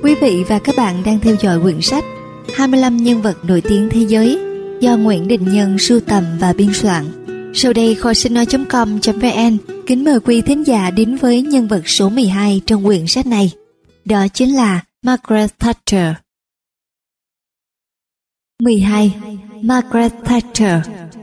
Quý vị và các bạn đang theo dõi quyển sách 25 nhân vật nổi tiếng thế giới do Nguyễn Đình Nhân sưu tầm và biên soạn. Sau đây kho sách nói.com.vn kính mời quý thính giả đến với nhân vật số 12 trong quyển sách này. Đó chính là Margaret Thatcher. 12. Margaret Thatcher.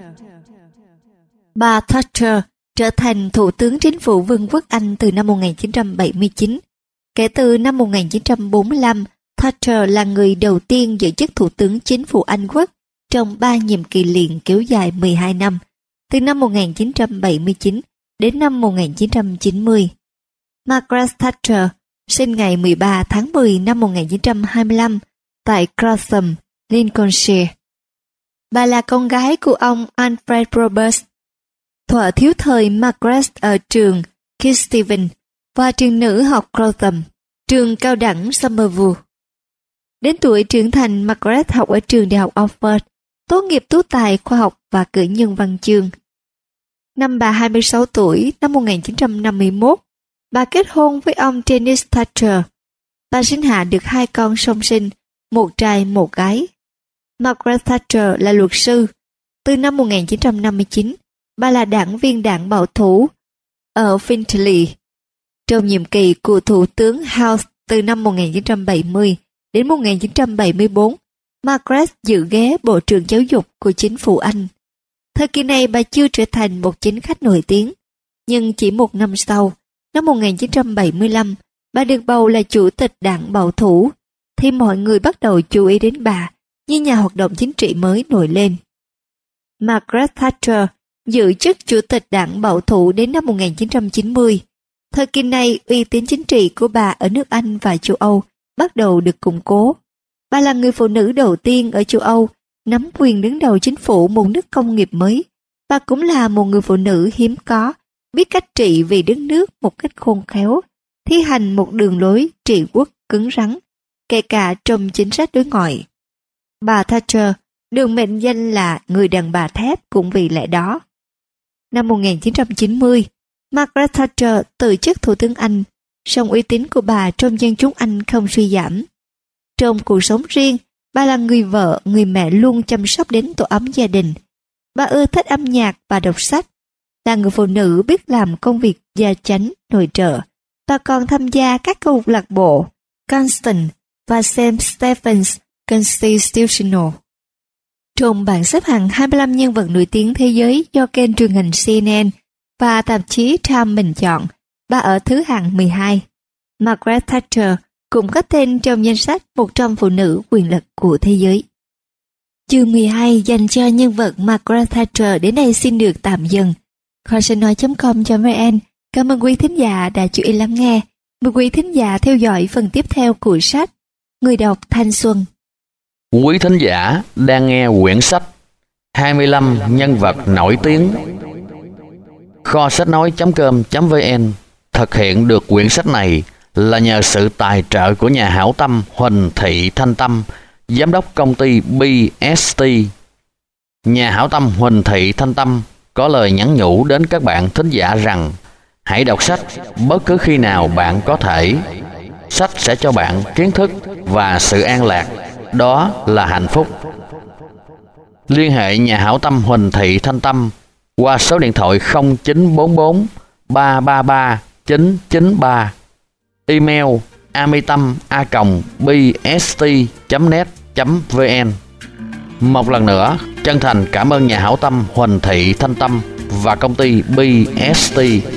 Bà Thatcher trở thành Thủ tướng Chính phủ Vương quốc Anh từ năm 1979. Kể từ năm 1945, Thatcher là người đầu tiên giữ chức Thủ tướng Chính phủ Anh quốc trong 3 nhiệm kỳ liền kéo dài 12 năm, từ năm 1979 đến năm 1990. Margaret Thatcher sinh ngày 13 tháng 10 năm 1925 tại Clapham, Lincolnshire. Bà là con gái của ông Alfred Roberts. Thuở thiếu thời, Margaret ở trường Kirsthaven và trường nữ học Clapham, trường cao đẳng Somerville. Đến tuổi trưởng thành, Margaret học ở trường đại học Oxford, tốt nghiệp tú tài khoa học và cử nhân văn chương. Năm bà 26 tuổi, năm 1951, bà kết hôn với ông Dennis Thatcher. Bà sinh hạ được 2 con song sinh, một trai một gái. Margaret Thatcher là luật sư. Từ năm 1959, bà là đảng viên đảng bảo thủ ở Finchley. Trong nhiệm kỳ của Thủ tướng House từ năm 1970 đến 1974, Margaret giữ ghế Bộ trưởng Giáo dục của chính phủ Anh. Thời kỳ này bà chưa trở thành một chính khách nổi tiếng, nhưng chỉ một năm sau, năm 1975, bà được bầu là Chủ tịch Đảng Bảo thủ, thì mọi người bắt đầu chú ý đến bà như nhà hoạt động chính trị mới nổi lên. Margaret Thatcher giữ chức Chủ tịch Đảng Bảo thủ đến năm 1990. Thời kỳ này, uy tín chính trị của bà ở nước Anh và châu Âu bắt đầu được củng cố. Bà là người phụ nữ đầu tiên ở châu Âu nắm quyền đứng đầu chính phủ một nước công nghiệp mới. Bà cũng là một người phụ nữ hiếm có, biết cách trị vì đất nước một cách khôn khéo, thi hành một đường lối trị quốc cứng rắn, kể cả trong chính sách đối ngoại. Bà Thatcher được mệnh danh là người đàn bà thép cũng vì lẽ đó. Năm 1990, Margaret Thatcher từ chức Thủ tướng Anh, song uy tín của bà trong dân chúng Anh không suy giảm. Trong cuộc sống riêng, bà là người vợ, người mẹ luôn chăm sóc đến tổ ấm gia đình. Bà ưa thích âm nhạc và đọc sách, là người phụ nữ biết làm công việc gia chánh, nội trợ. Bà còn tham gia các câu lạc bộ Constant và St. Stephen's Constitutional. Trong bảng xếp hạng 25 nhân vật nổi tiếng thế giới do kênh truyền hình CNN và tạp chí Time bình chọn, bà ở thứ hạng 12. Margaret Thatcher cũng có tên trong danh sách 100 phụ nữ quyền lực của thế giới. Chương 12 dành cho nhân vật Margaret Thatcher đến đây xin được tạm dừng. Kho sách nói.com.vn cảm ơn quý thính giả đã chú ý lắng nghe. Mời quý thính giả theo dõi phần tiếp theo của sách Người đọc thanh xuân. Quý thính giả đang nghe quyển sách 25 nhân vật nổi tiếng. Kho sách nói.com.vn thực hiện được quyển sách này là nhờ sự tài trợ của nhà hảo tâm Huỳnh Thị Thanh Tâm, giám đốc công ty BST. Nhà hảo tâm Huỳnh Thị Thanh Tâm có lời nhắn nhủ đến các bạn thính giả rằng hãy đọc sách bất cứ khi nào bạn có thể. Sách sẽ cho bạn kiến thức và sự an lạc, đó là hạnh phúc. Liên hệ nhà hảo tâm Huỳnh Thị Thanh Tâm qua số điện thoại 0944 333 993, email amitam@bst.net.vn. Một lần nữa, chân thành cảm ơn nhà hảo tâm Huỳnh Thị Thanh Tâm và công ty BST.